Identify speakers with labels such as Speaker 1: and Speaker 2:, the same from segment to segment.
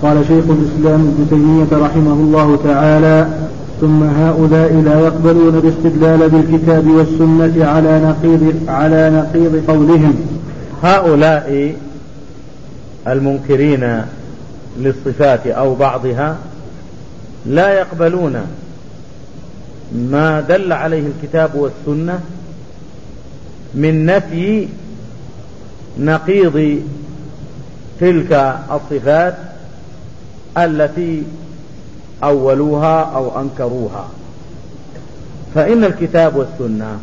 Speaker 1: قال شيخ الإسلام ابن تيمية رحمه الله تعالى: ثم هؤلاء لا يقبلون الاستدلال بالكتاب والسنة على نقيض قولهم.
Speaker 2: هؤلاء المنكرين للصفات أو بعضها لا يقبلون ما دل عليه الكتاب والسنة من نفي نقيض تلك الصفات التي أولوها أو أنكروها. فإن الكتاب والسنة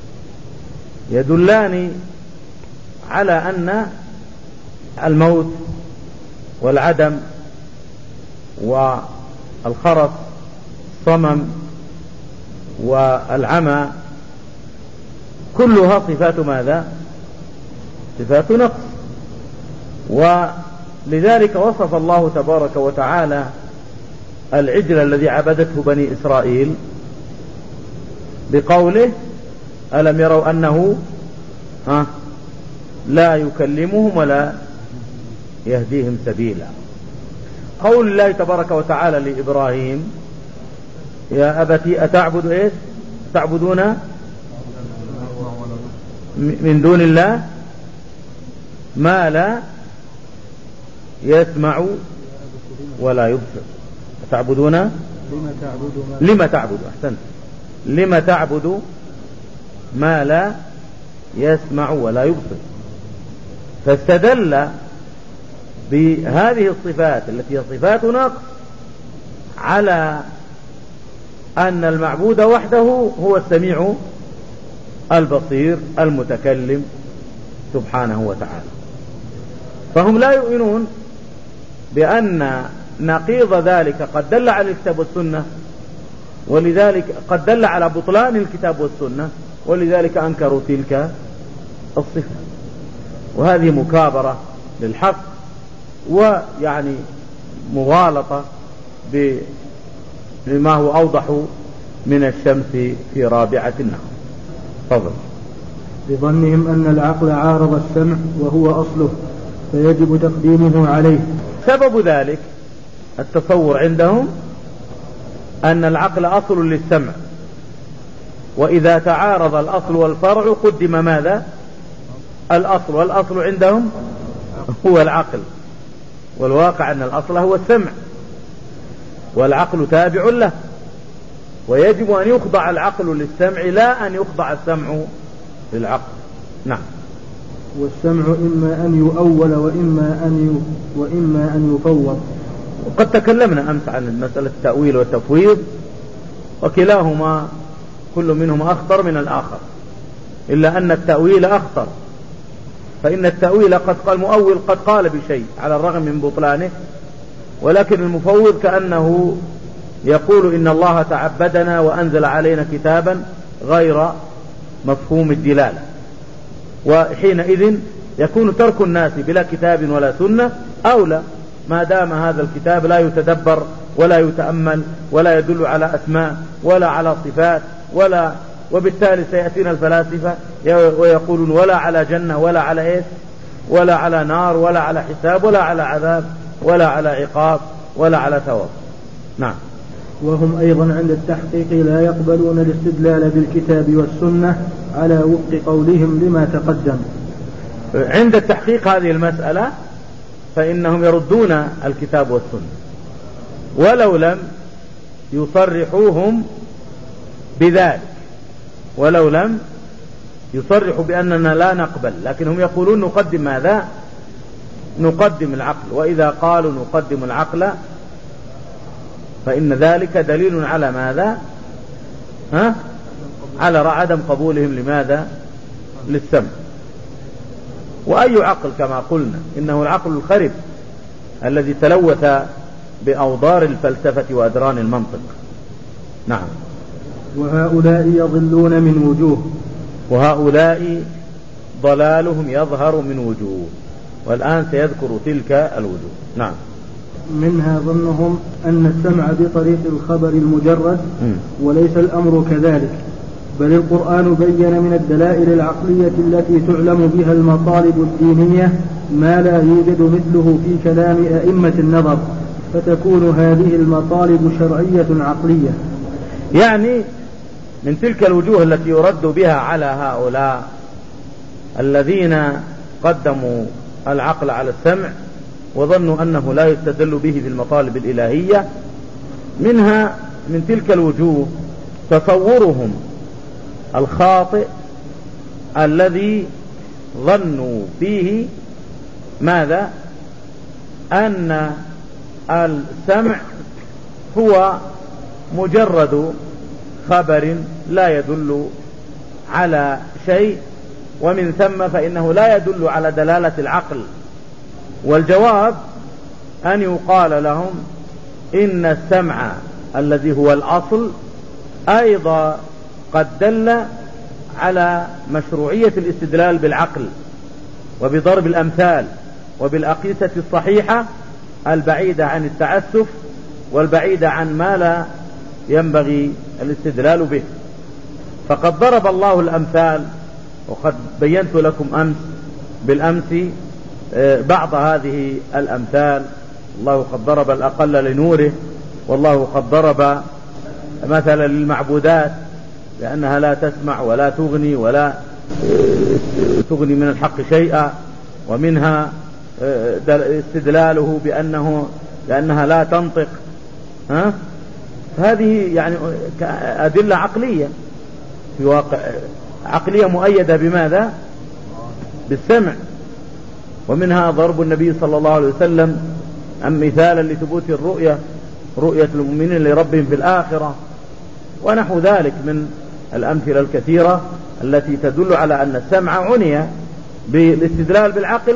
Speaker 2: يدلان على أن الموت والعدم والخرس الصمم والعمى كلها صفات ماذا؟ صفات نقص. ولذلك وصف الله تبارك وتعالى العجل الذي عبدته بني إسرائيل بقوله: ألم يروا أنه لا يكلمهم ولا يهديهم سبيلا. قول الله تبارك وتعالى لإبراهيم: يا أبتي أتعبد إيش؟ تعبدون من دون الله ما لا يسمع ولا يبصر. تعبدون لما تعبد أحسنت لما تعبد ما لا يسمع ولا يبصر. فاستدل بهذه الصفات التي هي صفات نقص على أن المعبود وحده هو السميع البصير المتكلم سبحانه وتعالى. فهم لا يؤمنون بأن نقيض ذلك قد دل على الكتاب والسنة، ولذلك قد دل على بطلان الكتاب والسنة، ولذلك أنكروا تلك الصفة. وهذه مكابرة للحق، ويعني مغالطة بما هو أوضح من الشمس في رابعة النهار. تفضل.
Speaker 1: بظنهم أن العقل عارض السمع وهو أصله فيجب تقديمه عليه.
Speaker 2: سبب ذلك التصور عندهم أن العقل أصل للسمع، وإذا تعارض الأصل والفرع قدم ماذا؟ الأصل، والأصل عندهم هو العقل، والواقع أن الأصل هو السمع، والعقل تابع له، ويجب أن يخضع العقل للسمع لا أن يخضع السمع للعقل. نعم.
Speaker 1: والسمع إما أن يؤول وإما أن يفوض.
Speaker 2: وقد تكلمنا أمس عن مسألة التأويل والتفويض، وكلاهما كل منهما أخطر من الآخر، إلا أن التأويل أخطر، فإن التأويل قد قال المؤول قد قال بشيء على الرغم من بطلانه، ولكن المفوض كأنه يقول إن الله تعبدنا وأنزل علينا كتابا غير مفهوم الدلالة، وحينئذ يكون ترك الناس بلا كتاب ولا سنة أولى، ما دام هذا الكتاب لا يتدبر ولا يتأمل ولا يدل على أسماء ولا على صفات وبالتالي سيأتينا الفلاسفة ويقولون ولا على جنة ولا على إيش ولا على نار ولا على حساب ولا على عذاب ولا على عقاب ولا على ثواب. نعم.
Speaker 1: وهم أيضا عند التحقيق لا يقبلون الاستدلال بالكتاب والسنة على وفق قولهم لما تقدم.
Speaker 2: عند التحقيق هذه المسألة فإنهم يردون الكتاب والسنة ولو لم يصرحوهم بذلك، ولو لم يصرحوا بأننا لا نقبل، لكنهم يقولون نقدم ماذا؟ نقدم العقل. وإذا قالوا نقدم العقل فإن ذلك دليل على ماذا؟ على عدم قبولهم لماذا؟ للسمع. وأي عقل كما قلنا إنه العقل الخرب الذي تلوث بأوضار الفلسفة وأدران المنطق. نعم.
Speaker 1: وهؤلاء يضلون من وجوه،
Speaker 2: وهؤلاء ضلالهم يظهر من وجوه، والآن سيذكر تلك الوجوه. نعم.
Speaker 1: منها ظنهم أن السمع بطريق الخبر المجرد وليس الأمر كذلك، بل القرآن بين من الدلائل العقلية التي تعلم بها المطالب الدينية ما لا يوجد مثله في كلام أئمة النظر فتكون هذه المطالب شرعية عقلية.
Speaker 2: يعني من تلك الوجوه التي يرد بها على هؤلاء الذين قدموا العقل على السمع وظنوا أنه لا يستدل به في المطالب الإلهية، منها من تلك الوجوه تصورهم الخاطئ الذي ظنوا فيه ماذا؟ أن السمع هو مجرد خبر لا يدل على شيء، ومن ثم فإنه لا يدل على دلالة العقل. والجواب أن يقال لهم إن السمع الذي هو الأصل أيضا قد دل على مشروعية الاستدلال بالعقل وبضرب الأمثال وبالأقيسة الصحيحة البعيدة عن التعسف والبعيدة عن ما لا ينبغي الاستدلال به. فقد ضرب الله الأمثال، وقد بينت لكم بالأمس بعض هذه الأمثال. الله قد ضرب الأقل لنوره، والله قد ضرب مثلا للمعبودات لأنها لا تسمع ولا تغني ولا تغني من الحق شيئا، ومنها استدلاله لأنها لا تنطق. هذه يعني أدلة عقلية في واقع عقلية مؤيدة بماذا؟ بالسمع. ومنها ضرب النبي صلى الله عليه وسلم مثالا لثبوت رؤية المؤمنين لربهم في الآخرة، ونحو ذلك من الأمثلة الكثيرة التي تدل على أن السمع عني بالاستدلال بالعقل،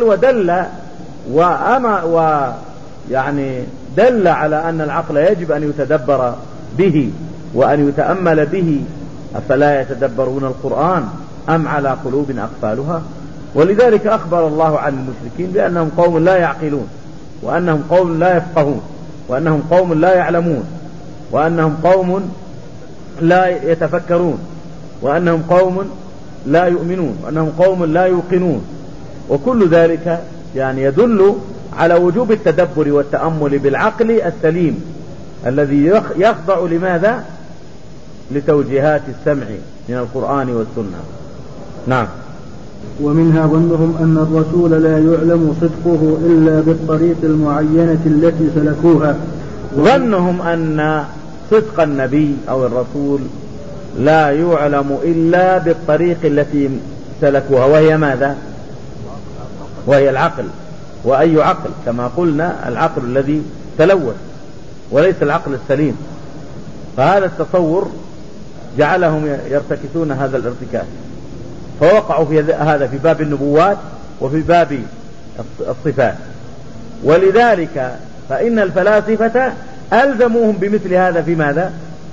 Speaker 2: يعني دل على أن العقل يجب أن يتدبر به وأن يتأمل به. أفلا يتدبرون القرآن أم على قلوب أقفالها؟ ولذلك أخبر الله عن المشركين بأنهم قوم لا يعقلون، وأنهم قوم لا يفقهون، وأنهم قوم لا يعلمون، وأنهم قوم لا يتفكرون، وأنهم قوم لا يؤمنون، وأنهم قوم لا يوقنون. وكل ذلك يعني يدل على وجوب التدبر والتأمل بالعقل السليم الذي يخضع لماذا؟ لتوجيهات السمع من القرآن والسنة. نعم.
Speaker 1: ومنها ظنهم أن الرسول لا يعلم صدقه إلا بالطريق المعينة التي سلكوها.
Speaker 2: ظنهم أن صدق النبي أو الرسول لا يعلم إلا بالطريق التي سلكوها، وهي ماذا؟ وهي العقل. وأي عقل؟ كما قلنا العقل الذي تلوث وليس العقل السليم. فهذا التصور جعلهم يرتكسون هذا الارتكاس، فوقعوا في هذا في باب النبوات وفي باب الصفات. ولذلك فإن الفلاسفة ألزموهم بمثل هذا في ماذا؟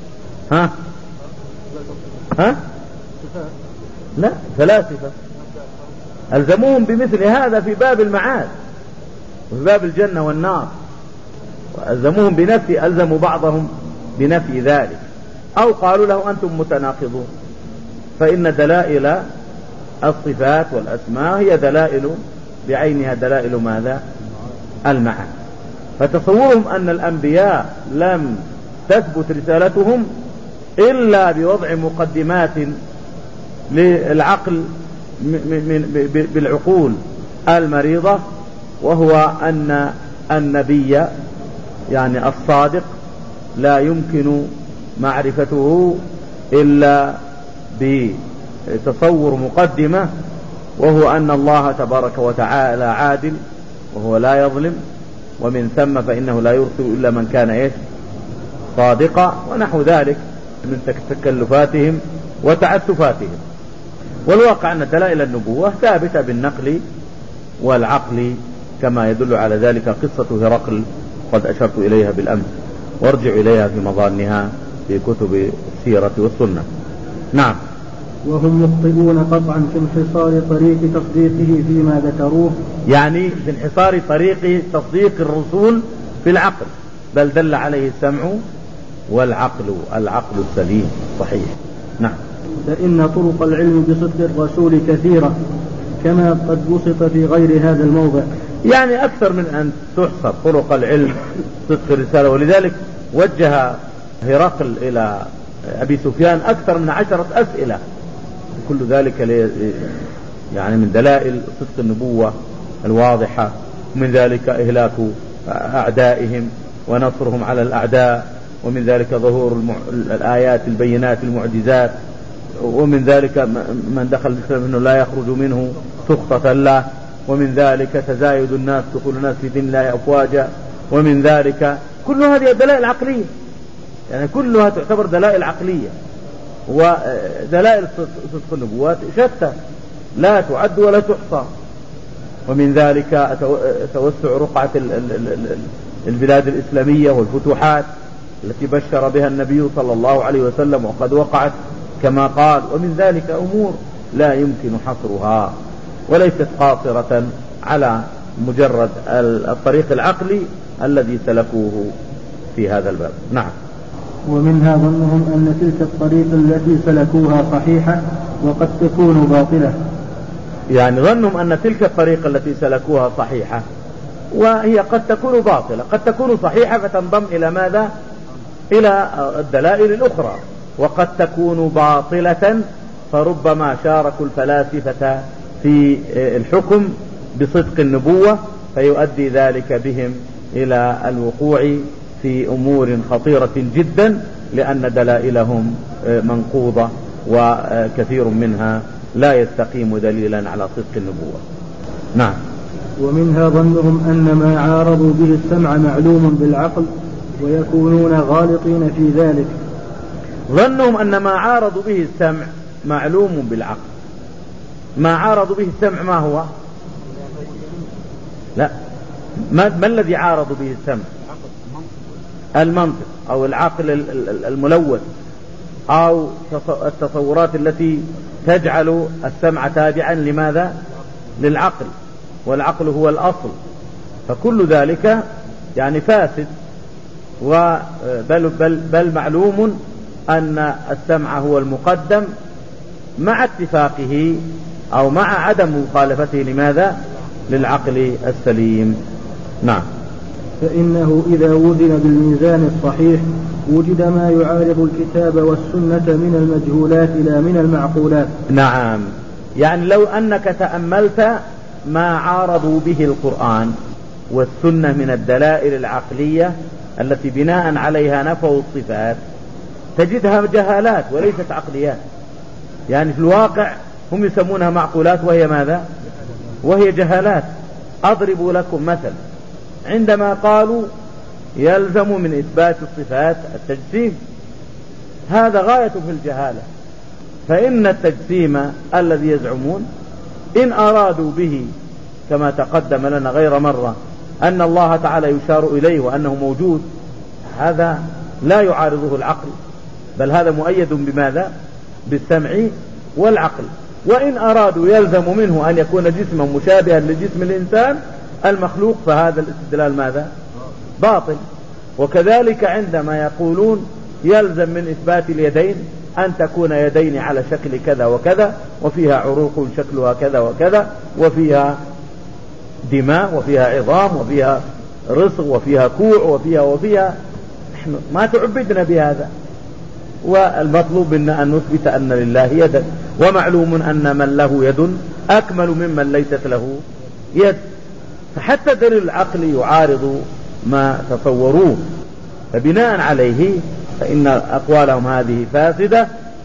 Speaker 2: لا، فلاسفة ألزموهم بمثل هذا في باب المعاد وفي باب الجنة والنار، وألزموهم بنفي، ألزموا بعضهم بنفي ذلك، أو قالوا له أنتم متناقضون، فإن دلائل الصفات والأسماء هي دلائل بعينها دلائل ماذا؟ المعاد. فتصورهم أن الأنبياء لم تثبت رسالتهم إلا بوضع مقدمات للعقل بالعقول المريضة، وهو أن النبي يعني الصادق لا يمكن معرفته إلا بتصور مقدمة، وهو أن الله تبارك وتعالى عادل وهو لا يظلم، ومن ثم فإنه لا يرسل إلا من كان صادقا، ونحو ذلك من تكلفاتهم وتعسفاتهم. والواقع أن دلائل النبوة ثابتة بالنقل والعقل، كما يدل على ذلك قصة هرقل قد أشرت إليها بالأمس، وارجع إليها في مظانها في كتب السيرة والسنة. نعم.
Speaker 1: وهم مخطئون قطعا في انحصار طريق تصديقه فيما ذكروه،
Speaker 2: يعني في انحصار طريق تصديق الرسول في العقل، بل دل عليه السمع والعقل، العقل السليم صحيح. نعم.
Speaker 1: فإن طرق العلم بصدق الرسول كثيرة كما قد بسط في غير هذا الموضع.
Speaker 2: يعني أكثر من أن تحصر طرق العلم صدق الرسالة. ولذلك وجه هرقل إلى أبي سفيان أكثر من 10 أسئلة، كل ذلك يعني من دلائل صدق النبوة الواضحة، ومن ذلك إهلاك أعدائهم ونصرهم على الأعداء، ومن ذلك ظهور الآيات البينات المعجزات، ومن ذلك من دخل الإسلام أنه لا يخرج منه سخطة له، ومن ذلك تزايد الناس دخول الناس في دين الله أفواجا، ومن ذلك كل هذه دلائل عقلية، يعني كلها تعتبر دلائل عقلية. ودلائل صدق النبوات شتى لا تعد ولا تحصى. ومن ذلك توسع رقعة البلاد الإسلامية والفتوحات التي بشر بها النبي صلى الله عليه وسلم وقد وقعت كما قال. ومن ذلك أمور لا يمكن حصرها وليست قاصرة على مجرد الطريق العقلي الذي سلكوه في هذا الباب. نعم.
Speaker 1: ومنها ظنهم أن تلك الطريق التي سلكوها صحيحة وقد تكون باطلة.
Speaker 2: يعني ظنهم أن تلك الطريقة التي سلكوها صحيحة وهي قد تكون باطلة، قد تكون صحيحة فتنضم إلى ماذا؟ إلى الدلائل الأخرى، وقد تكون باطلة فربما شاركوا الفلاسفة في الحكم بصدق النبوة فيؤدي ذلك بهم إلى الوقوع في أمور خطيرة جدا، لأن دلائلهم منقوضة وكثير منها لا يستقيم دليلا على صدق النبوة. نعم.
Speaker 1: ومنها ظنهم أن ما عارضوا به السمع معلوم بالعقل ويكونون غالطين في ذلك.
Speaker 2: ظنهم أن ما عارضوا به السمع معلوم بالعقل. ما عارضوا به السمع ما هو؟ لا، ما الذي عارضوا به السمع؟ المنطق أو العقل الملوث أو التصورات التي تجعل السمع تابعا لماذا؟ للعقل، والعقل هو الأصل، فكل ذلك يعني فاسد. بل معلوم أن السمع هو المقدم مع اتفاقه أو مع عدم مخالفته لماذا؟ للعقل السليم. نعم.
Speaker 1: فإنه إذا وزن بالميزان الصحيح وجد ما يعارض الكتاب والسنة من المجهولات لا من المعقولات.
Speaker 2: نعم، يعني لو أنك تأملت ما عارضوا به القرآن والسنة من الدلائل العقلية التي بناء عليها نفوا الصفات تجدها جهالات وليست عقليات. يعني في الواقع هم يسمونها معقولات وهي ماذا؟ وهي جهالات. أضرب لكم مثل، عندما قالوا يلزم من إثبات الصفات التجسيم، هذا غاية في الجهالة. فإن التجسيم الذي يزعمون إن أرادوا به كما تقدم لنا غير مرة أن الله تعالى يشار إليه وأنه موجود، هذا لا يعارضه العقل، بل هذا مؤيد بماذا؟ بالسمع والعقل. وإن أرادوا يلزم منه أن يكون جسما مشابها لجسم الإنسان المخلوق، فهذا الاستدلال ماذا؟ باطل. وكذلك عندما يقولون يلزم من إثبات اليدين أن تكون يدين على شكل كذا وكذا، وفيها عروق شكلها كذا وكذا، وفيها دماء، وفيها عظام، وفيها رسغ، وفيها كوع، وفيها نحن ما تعبدنا بهذا. والمطلوب منا أن نثبت أن لله يدا، ومعلوم أن من له يد أكمل ممن ليست له يد. فحتى دليل العقل يعارض ما تصوروه، فبناء عليه فإن أقوالهم هذه فاسدة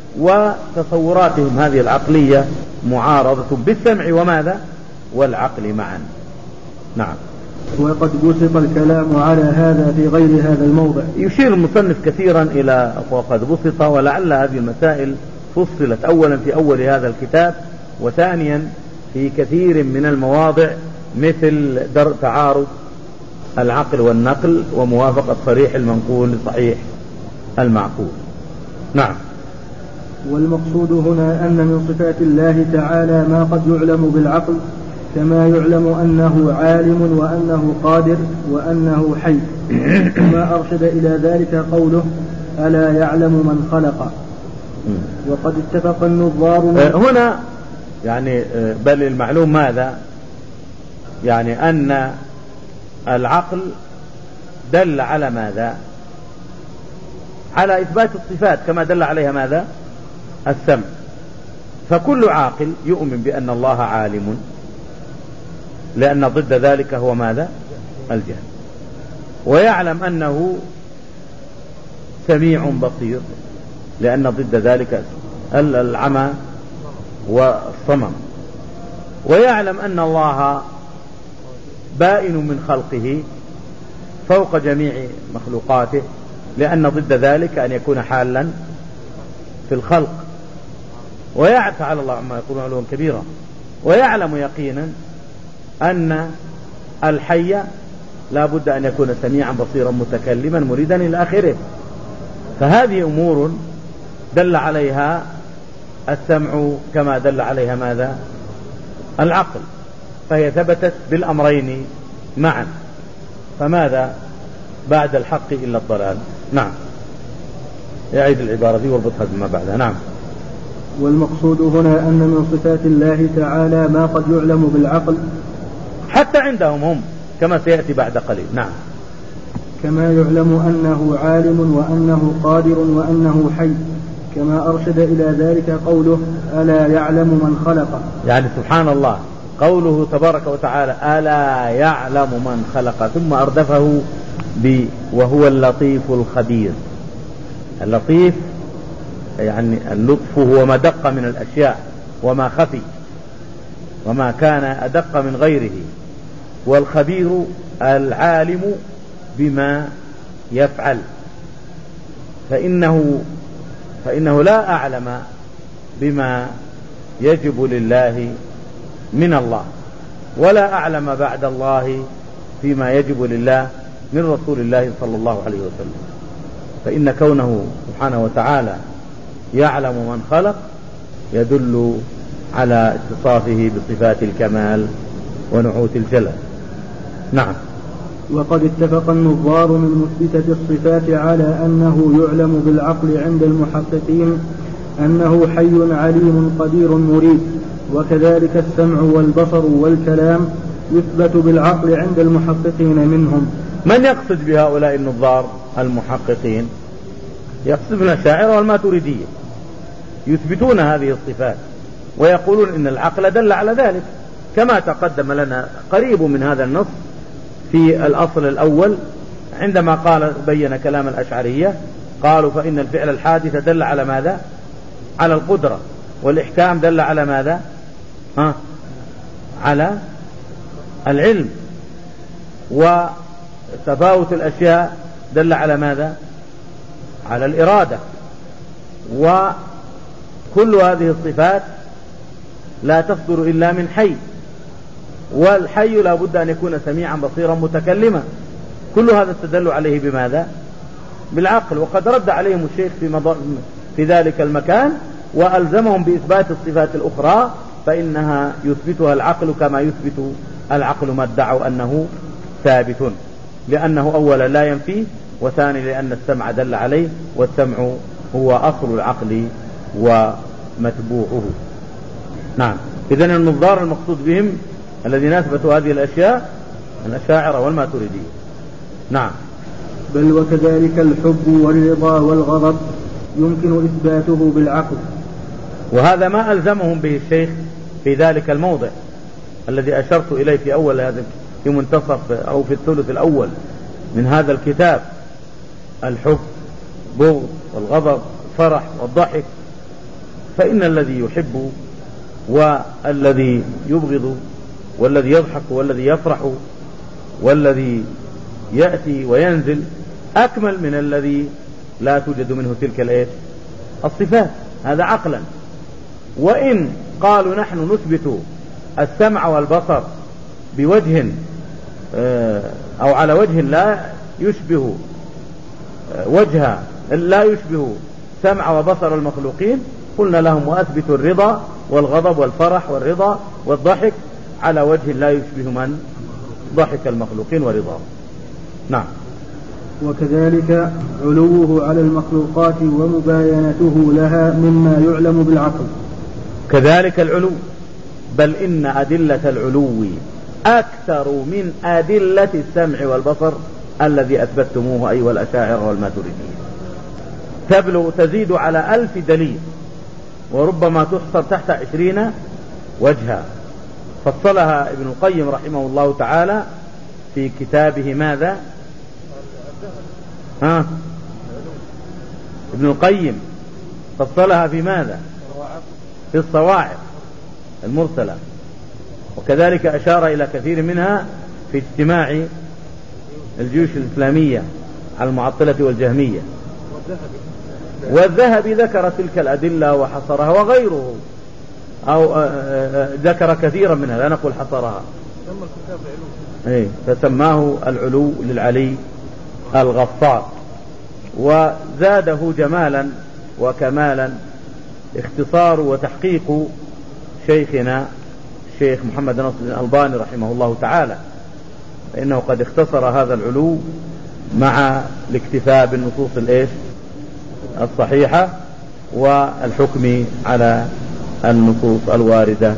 Speaker 2: وتصوراتهم هذه العقلية معارضة بالسمع وماذا؟ والعقل معا. نعم.
Speaker 1: وقد بسط الكلام على هذا في غير هذا الموضع.
Speaker 2: يشير المصنف كثيرا إلى وقد بسط، ولعل هذه المسائل فصلت أولا في أول هذا الكتاب، وثانيا في كثير من المواضع مثل تعارض العقل والنقل وموافقة صريح المنقول لصحيح المعقول. نعم.
Speaker 1: والمقصود هنا أن من صفات الله تعالى ما قد يعلم بالعقل، كما يعلم أنه عالم وأنه قادر وأنه حي. وما أرشد إلى ذلك قوله ألا يعلم من خلق. وقد اتفق النظار
Speaker 2: هنا يعني بل المعلوم ماذا؟ يعني أن العقل دل على ماذا؟ على إثبات الصفات كما دل عليها ماذا؟ السمع. فكل عاقل يؤمن بأن الله عالم، لأن ضد ذلك هو ماذا؟ الجهل. ويعلم أنه سميع بصير، لأن ضد ذلك العمى والصمم. ويعلم أن الله بائن من خلقه فوق جميع مخلوقاته، لأن ضد ذلك أن يكون حالا في الخلق. ويعتعالى الله عما يقولون علوا كبيرا. ويعلم يقينا أن الحي لا بد أن يكون سميعا بصيرا متكلما مريدا إلى آخره. فهذه أمور دل عليها السمع كما دل عليها ماذا؟ العقل. فهي ثبتت بالأمرين معا، فماذا بعد الحق إلا الضلال؟ نعم. يعيد العبارة دي واربطها بما بعدها. نعم.
Speaker 1: والمقصود هنا أن من صفات الله تعالى ما قد يعلم بالعقل
Speaker 2: حتى عندهم هم، كما سيأتي بعد قليل. نعم.
Speaker 1: كما يعلم أنه عالم وأنه قادر وأنه حي، كما أرشد إلى ذلك قوله ألا يعلم من خلق.
Speaker 2: يعني سبحان الله، قوله تبارك وتعالى ألا يعلم من خلق، ثم أردفه وهو اللطيف الخبير. اللطيف يعني اللطف هو ما دق من الأشياء وما خفي وما كان أدق من غيره، والخبير العالم بما يفعل. فإنه لا أعلم بما يجب لله من الله، ولا أعلم بعد الله فيما يجب لله من رسول الله صلى الله عليه وسلم. فإن كونه سبحانه وتعالى يعلم من خلق يدل على اتصافه بصفات الكمال ونعوت الجلال. نعم.
Speaker 1: وقد اتفق النظار من مثبتة الصفات على أنه يعلم بالعقل عند المحققين أنه حي عليم قدير مريد، وكذلك السمع والبصر والكلام يثبت بالعقل عند المحققين منهم.
Speaker 2: من يقصد بهؤلاء النظار المحققين؟ يقصد من الأشاعرة والماتريدية، يثبتون هذه الصفات ويقولون إن العقل دل على ذلك، كما تقدم لنا قريب من هذا النص في الأصل الأول عندما قال بين كلام الأشعرية، قالوا فإن الفعل الحادث دل على ماذا؟ على القدرة، والإحكام دل على ماذا؟ على العلم، وتفاوت الأشياء دل على ماذا؟ على الإرادة. وكل هذه الصفات لا تصدر إلا من حي، والحي لا بد أن يكون سميعا بصيرا متكلما. كل هذا استدل عليه بماذا؟ بالعقل. وقد رد عليهم الشيخ في ذلك المكان وألزمهم بإثبات الصفات الأخرى، فإنها يثبتها العقل كما يثبت العقل ما ادعوا أنه ثابت، لأنه أولا لا ينفيه، وثاني لأن السمع دل عليه، والسمع هو أصل العقل ومتبوعه. نعم. إذن النظار المقصود بهم الذين أثبتوا هذه الأشياء الأشاعرة والماتريدية. نعم.
Speaker 1: بل وكذلك الحب والرضا والغضب يمكن إثباته بالعقل.
Speaker 2: وهذا ما ألزمهم به الشيخ في ذلك الموضع الذي أشرت إليه في أول هذا، في منتصف أو في الثلث الأول من هذا الكتاب: الحب، بغض، والغضب، الفرح والضحك. فإن الذي يحب والذي يبغض والذي يضحك والذي يفرح والذي يأتي وينزل أكمل من الذي لا توجد منه تلك الصفات. هذا عقلا. وإن قالوا نحن نثبت السمع والبصر بوجه أو على وجه لا يشبه سمع وبصر المخلوقين، قلنا لهم وأثبتوا الرضا والغضب والفرح والرضا والضحك على وجه لا يشبه من ضحك المخلوقين ورضاهم. نعم.
Speaker 1: وكذلك علوه على المخلوقات ومباينته لها مما يعلم بالعقل.
Speaker 2: كذلك العلو، بل إن أدلة العلو أكثر من أدلة السمع والبصر الذي أثبتموه أيها الأشاعرة والماتريدية. تزيد على 1000 دليل، وربما تحصر تحت 20 وجها. فصلها ابن القيم رحمه الله تعالى في كتابه ماذا؟ ابن القيم فصلها في ماذا؟ في الصواعق المرسلة، وكذلك أشار إلى كثير منها في اجتماع الجيوش الإسلامية على المعطلة والجهمية. والذهبي ذكر تلك الأدلة وحصرها، وغيره أو ذكر كثيرا منها، لا نقول حصرها، فسماه العلو للعلي الغفار. وزاده جمالا وكمالا اختصار وتحقيق شيخنا الشيخ محمد ناصر الألباني رحمه الله تعالى، فإنه قد اختصر هذا العلو مع الاكتفاء بالنصوص الصحيحة والحكم على النصوص الواردة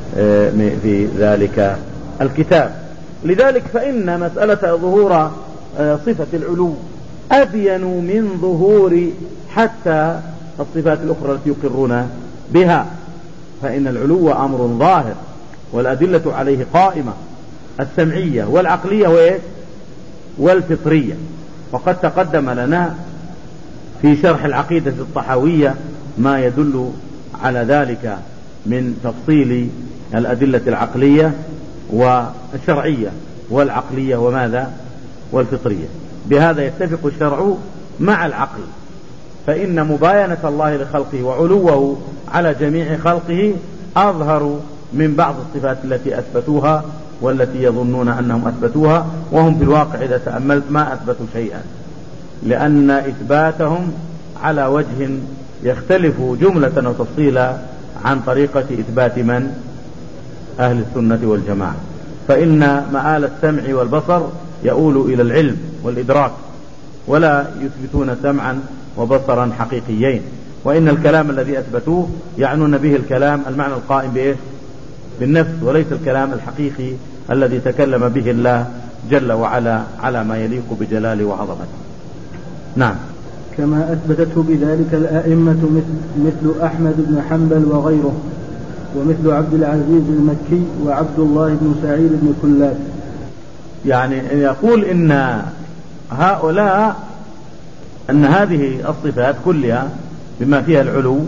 Speaker 2: في ذلك الكتاب. لذلك فإن مسألة ظهور صفة العلو أبين من ظهور حتى الصفات الأخرى التي يقرون بها، فإن العلو أمر ظاهر والأدلة عليه قائمة، السمعية والعقلية والفطرية. وقد تقدم لنا في شرح العقيدة الطحاوية ما يدل على ذلك من تفصيل الأدلة العقلية والشرعية والعقلية وماذا والفطرية. بهذا يتفق الشرع مع العقل، فإن مباينة الله لخلقه وعلوه على جميع خلقه أظهر من بعض الصفات التي أثبتوها والتي يظنون أنهم أثبتوها، وهم في الواقع إذا تأملت ما أثبتوا شيئا، لأن إثباتهم على وجه يختلف جملة وتفصيلا عن طريقة إثبات من؟ أهل السنة والجماعة. فإن مآل السمع والبصر يؤول إلى العلم والإدراك، ولا يثبتون سمعا وبصرا حقيقيين. وإن الكلام الذي أثبتوه يعنون به الكلام المعنى القائم بإيه؟ بالنفس، وليس الكلام الحقيقي الذي تكلم به الله جل وعلا على ما يليق بجلاله وعظمته. نعم.
Speaker 1: كما أثبتته بذلك الأئمة مثل أحمد بن حنبل وغيره، ومثل عبد العزيز المكي وعبد الله بن سعيد بن كلاب.
Speaker 2: يعني يقول إن هؤلاء أن هذه الصفات كلها بما فيها العلو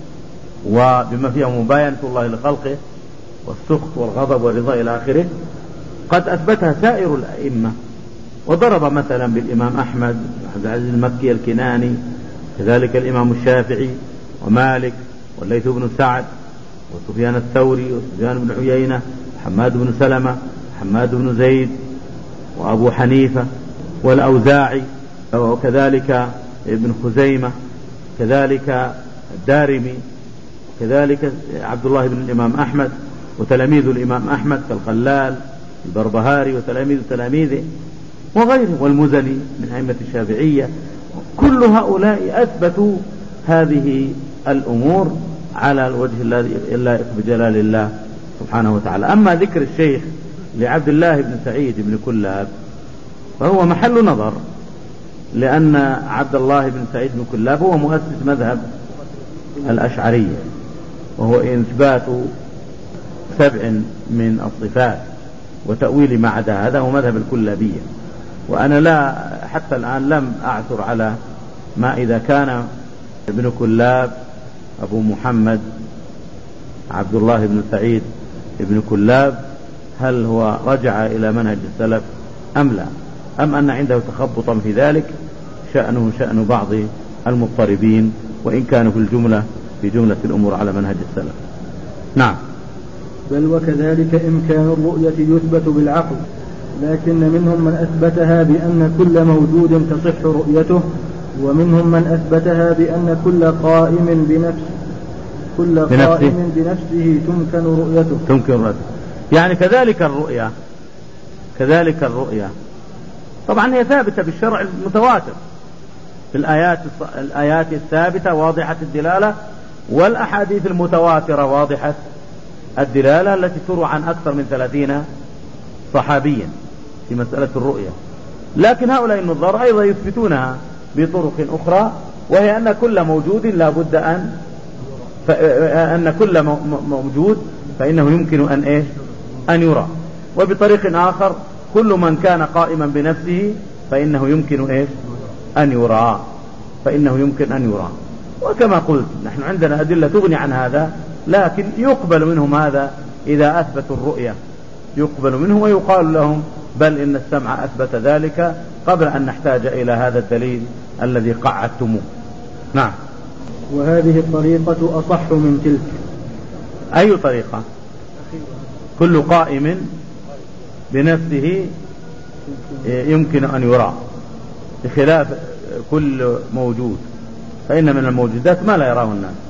Speaker 2: وبما فيها مباينة الله لخلقه والسخط والغضب والرضا إلى آخره قد أثبتها سائر الأئمة، وضرب مثلا بالإمام أحمد عبد العزيز المكي الكناني، كذلك الإمام الشافعي ومالك والليث بن سعد وسفيان الثوري وسفيان بن عيينة، حماد بن سلمة، حماد بن زيد، وأبو حنيفة والأوزاعي، وكذلك ابن خزيمة، كذلك الدارمي، كذلك عبد الله بن الإمام أحمد وتلاميذ الإمام أحمد كالخلال البربهاري وتلاميذ تلاميذه وغيره، والمزني من أئمة الشافعية. كل هؤلاء أثبتوا هذه الأمور على الوجه الذي يليق بجلال الله سبحانه وتعالى. أما ذكر الشيخ لعبد الله بن سعيد بن كلاب فهو محل نظر، لأن عبد الله بن سعيد بن كلاب هو مؤسس مذهب الأشعرية، وهو إثبات 7 من الصفات وتأويل ما عدا هذا هو مذهب الكلابية. وأنا لا حتى الآن لم أعثر على ما إذا كان ابن كلاب أبو محمد عبد الله بن سعيد ابن كلاب هل هو رجع إلى منهج السلف أم لا، أم أن عنده تخبطا في ذلك شأنه شأن بعض المضطربين، وإن كانوا في جملة الأمور على منهج السلف. نعم.
Speaker 1: بل وكذلك إمكان الرؤية يثبت بالعقل، لكن منهم من أثبتها بأن كل موجود تصح رؤيته، ومنهم من أثبتها بأن كل قائم بنفسه تمكن رؤيته.
Speaker 2: يعني كذلك الرؤية طبعا هي ثابتة بالشرع المتواتر، في الآيات الثابتة واضحة الدلالة، والأحاديث المتواترة واضحة الدلالة التي تروى عن أكثر من 30 صحابيا في مسألة الرؤية. لكن هؤلاء النظار أيضا يثبتونها بطرق أخرى، وهي أن كل موجود لا بد أن كل موجود فإنه يمكن أن يرى. وبطريق آخر كل من كان قائما بنفسه فإنه يمكن أن يرى، وكما قلت نحن عندنا أدلة تغني عن هذا، لكن يقبل منهم هذا إذا أثبتوا الرؤية، يقبل منهم ويقال لهم بل إن السمع أثبت ذلك قبل أن نحتاج إلى هذا الدليل الذي قعدتموه. نعم.
Speaker 1: وهذه الطريقة أصح من تلك.
Speaker 2: أي طريقة؟ كل قائم بنفسه يمكن أن يرى، بخلاف كل موجود، فإن من الموجودات ما لا يراه الناس.